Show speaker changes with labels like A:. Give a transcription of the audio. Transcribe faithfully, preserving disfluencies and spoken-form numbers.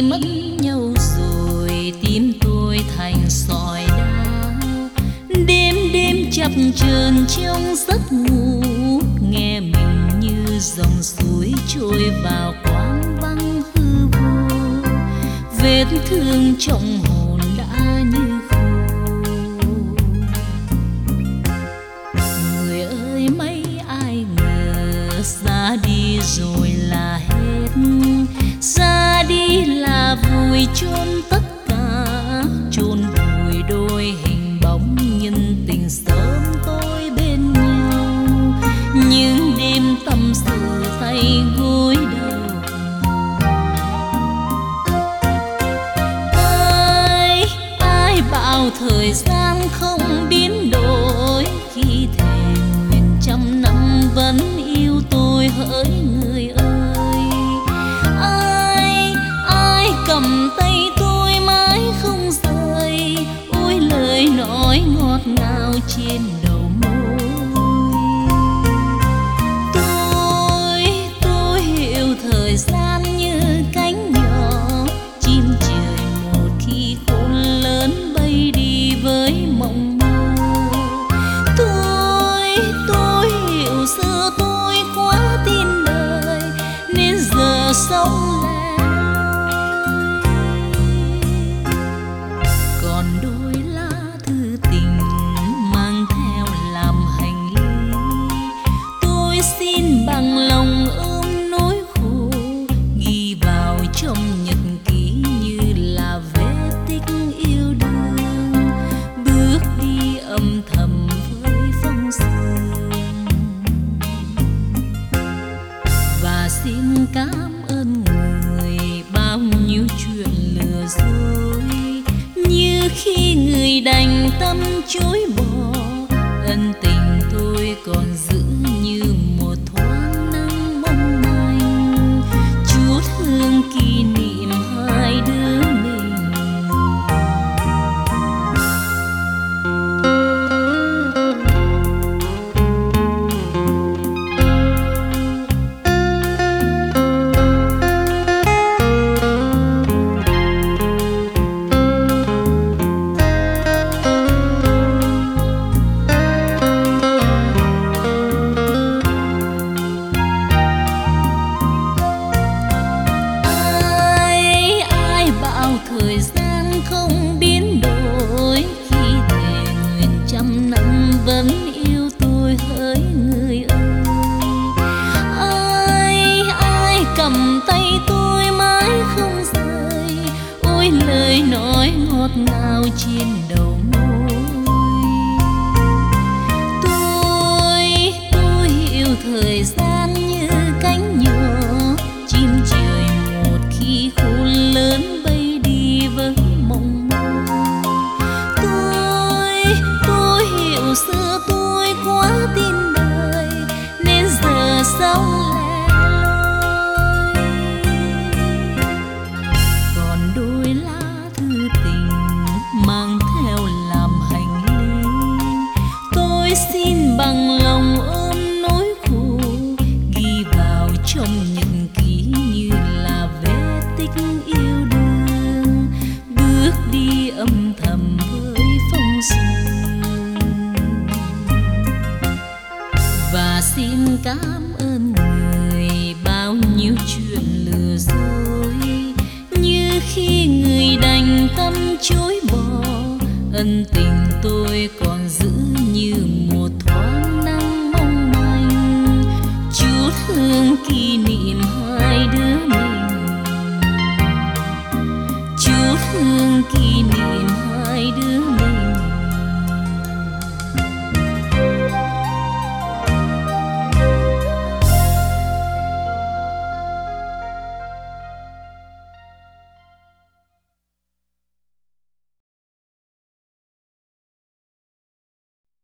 A: khi mất nhau rồi tim tôi thành sỏi đá. Đêm đêm chập chờn trong giấc ngủ, nghe mình như dòng suối trôi vào quãng vắng hư vô. Vết thương trong hồn đã như khô. Người ơi mấy ai ngờ ra đi rồi là hết, ra đi là vùi chôn tất cả, chôn vùi đôi hình bóng nhân tình sớm tối bên nhau. Những đêm tâm sự tay gối đầu, ai ai bảo thời gian không biến đổi, khi thề nguyện trăm năm vẫn yêu tôi hỡi người ơi. Ai ai cầm tay tôi mãi không rời, ôi lời nói ngọt ngào trên đầu môi. Tôi tôi hiểu thời gian như cánh nhỏ, chim trời một khi khôn lớn bay đi với mộng mơ. Tôi tôi hiểu xưa tôi quá tin đời nên giờ sống lẻ loi. Còn đôi lá thư tình mang theo làm hành lý, tôi xin bằng lòng ôm nỗi khổ, ghi vào trong nhật ký như là vết tích yêu đương, bước đi âm thầm với phong sương. Và xin cảm ơn người bao nhiêu chuyện lừa dối, như khi người đành tâm chối bỏ, ân tình tôi còn giữ như một thoáng nắng mong manh, chút hương kỷ niệm hai đứa mình. Thời gian không biến đổi, khi thề nguyện trăm năm vẫn yêu tôi hỡi người ơi. Ai ai cầm tay tôi mãi không rời, ôi lời nói ngọt ngào trên đầu môi. Tôi tôi hiểu thời gian như cánh nhỏ, chim trời một khi khôn lớn với mộng mơ. Tôi tôi hiểu xưa tôi quá tin đời nên giờ sống lẻ loi. Còn đôi lá thư tình mang theo làm hành lý, tôi xin bằng lòng ôm nỗi khổ, ghi vào trong nhật ký như là vết tích yêu đương, bước đi âm thầm với phong sương. Và xin cảm ơn người bao nhiêu chuyện lừa dối, như khi người đành tâm chối bỏ, ân tình tôi còn giữ